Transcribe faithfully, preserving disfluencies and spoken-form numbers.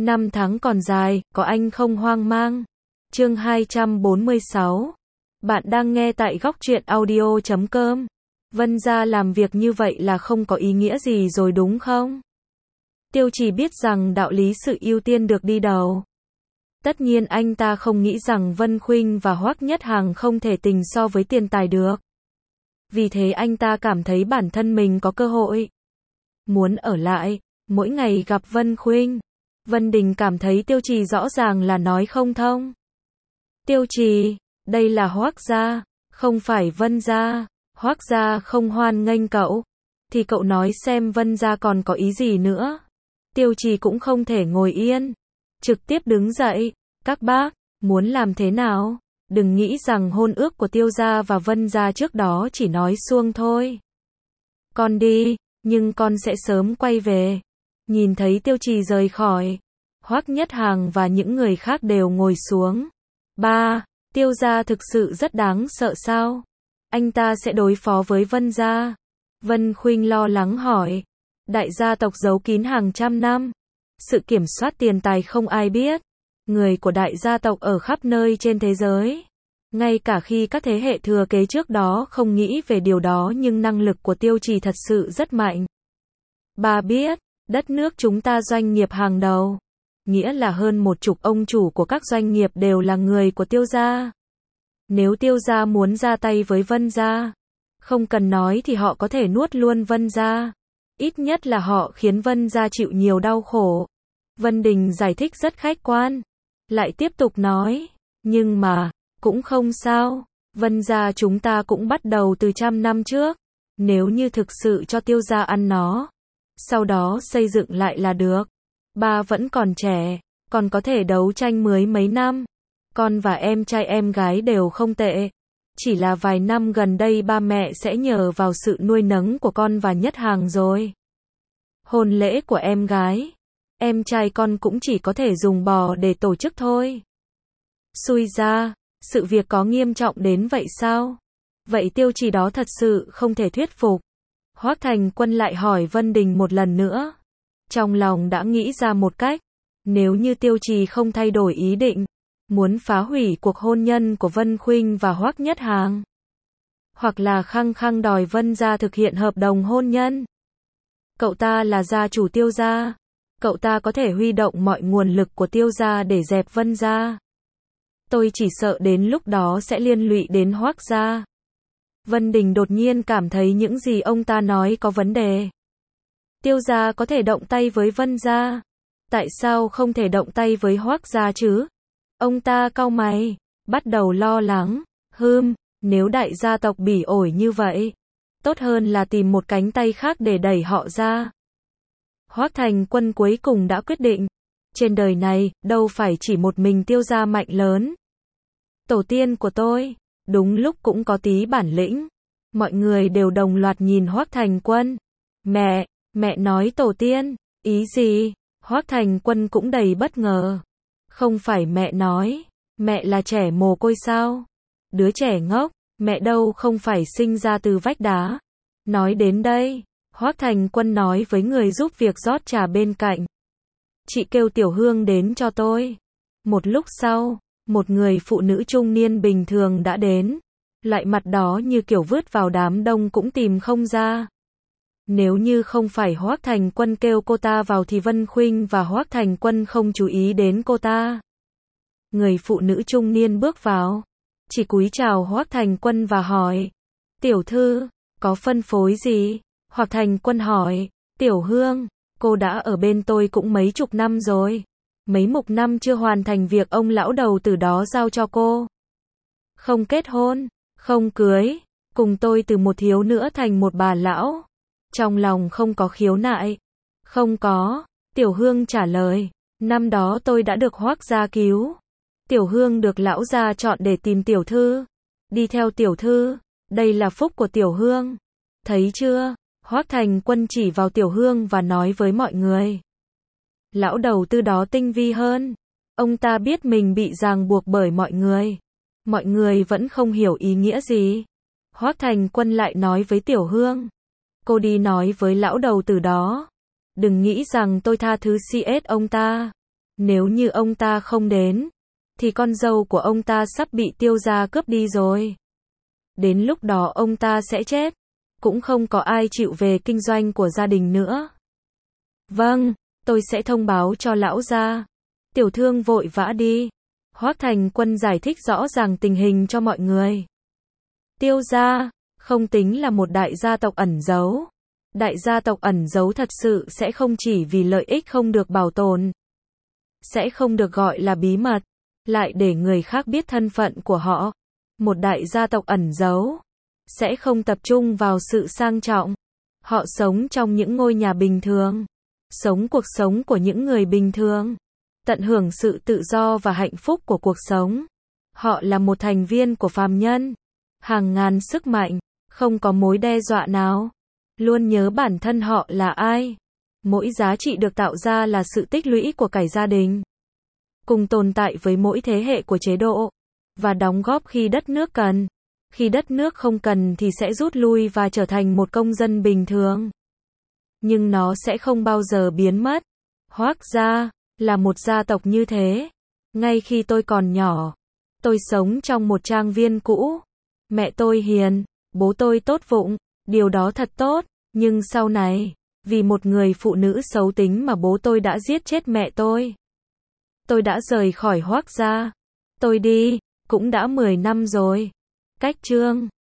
Năm tháng còn dài, có anh không hoang mang. Chương hai trăm bốn mươi sáu. Bạn đang nghe tại góc truyện audio chấm com. Vân gia làm việc như vậy là không có ý nghĩa gì rồi đúng không? Tiêu Trì biết rằng đạo lý sự ưu tiên được đi đầu. Tất nhiên anh ta không nghĩ rằng Vân Khuynh và Hoắc Nhất Hằng không thể tình so với tiền tài được. Vì thế anh ta cảm thấy bản thân mình có cơ hội. Muốn ở lại, mỗi ngày gặp Vân Khuynh. Vân Đình cảm thấy Tiêu Trì rõ ràng là nói không thông. Tiêu Trì, đây là Hoắc gia, không phải Vân gia. Hoắc gia không hoan nghênh cậu, thì cậu nói xem Vân gia còn có ý gì nữa. Tiêu Trì cũng không thể ngồi yên, trực tiếp đứng dậy. Các bác, muốn làm thế nào? Đừng nghĩ rằng hôn ước của Tiêu gia và Vân gia trước đó chỉ nói suông thôi. Con đi, nhưng con sẽ sớm quay về. Nhìn thấy Tiêu Trì rời khỏi, Hoắc Nhất Hằng và những người khác đều ngồi xuống. Ba, Tiêu gia thực sự rất đáng sợ sao? Anh ta sẽ đối phó với Vân gia. Vân Khuynh lo lắng hỏi. Đại gia tộc giấu kín hàng trăm năm. Sự kiểm soát tiền tài không ai biết. Người của đại gia tộc ở khắp nơi trên thế giới. Ngay cả khi các thế hệ thừa kế trước đó không nghĩ về điều đó nhưng năng lực của Tiêu Trì thật sự rất mạnh. Bà biết, đất nước chúng ta doanh nghiệp hàng đầu. Nghĩa là hơn một chục ông chủ của các doanh nghiệp đều là người của Tiêu gia. Nếu Tiêu gia muốn ra tay với Vân gia, không cần nói thì họ có thể nuốt luôn Vân gia. Ít nhất là họ khiến Vân gia chịu nhiều đau khổ. Vân Đình giải thích rất khách quan. Lại tiếp tục nói, nhưng mà, cũng không sao. Vân gia chúng ta cũng bắt đầu từ trăm năm trước. Nếu như thực sự cho Tiêu gia ăn nó, sau đó xây dựng lại là được. Ba vẫn còn trẻ, còn có thể đấu tranh mười mấy năm. Con và em trai em gái đều không tệ. Chỉ là vài năm gần đây ba mẹ sẽ nhờ vào sự nuôi nấng của con và Nhất Hằng rồi. Hôn lễ của em gái, em trai con cũng chỉ có thể dùng bò để tổ chức thôi. Xui ra, sự việc có nghiêm trọng đến vậy sao? Vậy Tiêu Trì đó thật sự không thể thuyết phục. Hoắc Thành Quân lại hỏi Vân Đình một lần nữa. Trong lòng đã nghĩ ra một cách. Nếu như Tiêu Trì không thay đổi ý định, muốn phá hủy cuộc hôn nhân của Vân Khuynh và Hoắc Nhất Hằng, hoặc là khăng khăng đòi Vân gia thực hiện hợp đồng hôn nhân. Cậu ta là gia chủ Tiêu gia, cậu ta có thể huy động mọi nguồn lực của Tiêu gia để dẹp Vân gia. Tôi chỉ sợ đến lúc đó sẽ liên lụy đến Hoắc gia. Vân Đình đột nhiên cảm thấy những gì ông ta nói có vấn đề. Tiêu gia có thể động tay với Vân gia, tại sao không thể động tay với Hoắc gia chứ? Ông ta cau mày, bắt đầu lo lắng. Hừm, nếu đại gia tộc bỉ ổi như vậy, tốt hơn là tìm một cánh tay khác để đẩy họ ra. Hoắc Thành Quân cuối cùng đã quyết định. Trên đời này, đâu phải chỉ một mình Tiêu gia mạnh lớn. Tổ tiên của tôi, đúng lúc cũng có tí bản lĩnh. Mọi người đều đồng loạt nhìn Hoắc Thành Quân. Mẹ, mẹ nói tổ tiên, ý gì? Hoắc Thành Quân cũng đầy bất ngờ. Không phải mẹ nói, mẹ là trẻ mồ côi sao? Đứa trẻ ngốc, mẹ đâu không phải sinh ra từ vách đá. Nói đến đây, Hoắc Thành Quân nói với người giúp việc rót trà bên cạnh. Chị kêu Tiểu Hương đến cho tôi. Một lúc sau, một người phụ nữ trung niên bình thường đã đến. Lại mặt đó như kiểu vứt vào đám đông cũng tìm không ra. Nếu như không phải Hoắc Thành Quân kêu cô ta vào thì Vân Khuynh và Hoắc Thành Quân không chú ý đến cô ta. Người phụ nữ trung niên bước vào, chỉ cúi chào Hoắc Thành Quân và hỏi. Tiểu thư, có phân phối gì? Hoắc Thành Quân hỏi. Tiểu Hương, cô đã ở bên tôi cũng mấy chục năm rồi. Mấy chục năm chưa hoàn thành việc ông lão đầu từ đó giao cho cô. Không kết hôn, không cưới, cùng tôi từ một thiếu nữa thành một bà lão. Trong lòng không có khiếu nại. Không có, Tiểu Hương trả lời. Năm đó tôi đã được Hoắc gia cứu. Tiểu Hương được lão gia chọn để tìm tiểu thư. Đi theo tiểu thư, đây là phúc của Tiểu Hương. Thấy chưa? Hoắc Thành Quân chỉ vào Tiểu Hương và nói với mọi người. Lão đầu tư đó tinh vi hơn. Ông ta biết mình bị ràng buộc bởi mọi người. Mọi người vẫn không hiểu ý nghĩa gì. Hoắc Thành Quân lại nói với Tiểu Hương. Cô đi nói với lão đầu tử đó. Đừng nghĩ rằng tôi tha thứ xê ét ông ta. Nếu như ông ta không đến, thì con dâu của ông ta sắp bị Tiêu gia cướp đi rồi. Đến lúc đó ông ta sẽ chết, cũng không có ai chịu về kinh doanh của gia đình nữa. Vâng, tôi sẽ thông báo cho lão gia. Tiểu thương vội vã đi. Hoắc Thành Quân giải thích rõ ràng tình hình cho mọi người. Tiêu gia, không tính là một đại gia tộc ẩn giấu. Đại gia tộc ẩn giấu thật sự sẽ không chỉ vì lợi ích không được bảo tồn, sẽ không được gọi là bí mật, lại để người khác biết thân phận của họ. Một đại gia tộc ẩn giấu, sẽ không tập trung vào sự sang trọng. Họ sống trong những ngôi nhà bình thường, sống cuộc sống của những người bình thường, tận hưởng sự tự do và hạnh phúc của cuộc sống. Họ là một thành viên của phàm nhân, hàng ngàn sức mạnh, không có mối đe dọa nào. Luôn nhớ bản thân họ là ai. Mỗi giá trị được tạo ra là sự tích lũy của cả gia đình, cùng tồn tại với mỗi thế hệ của chế độ, và đóng góp khi đất nước cần. Khi đất nước không cần thì sẽ rút lui và trở thành một công dân bình thường. Nhưng nó sẽ không bao giờ biến mất. Hoắc gia là một gia tộc như thế. Ngay khi tôi còn nhỏ, tôi sống trong một trang viên cũ. Mẹ tôi hiền, bố tôi tốt bụng, điều đó thật tốt. Nhưng sau này, vì một người phụ nữ xấu tính mà bố tôi đã giết chết mẹ tôi. Tôi đã rời khỏi Hoắc gia. Tôi đi, cũng đã mười năm rồi. Cách chương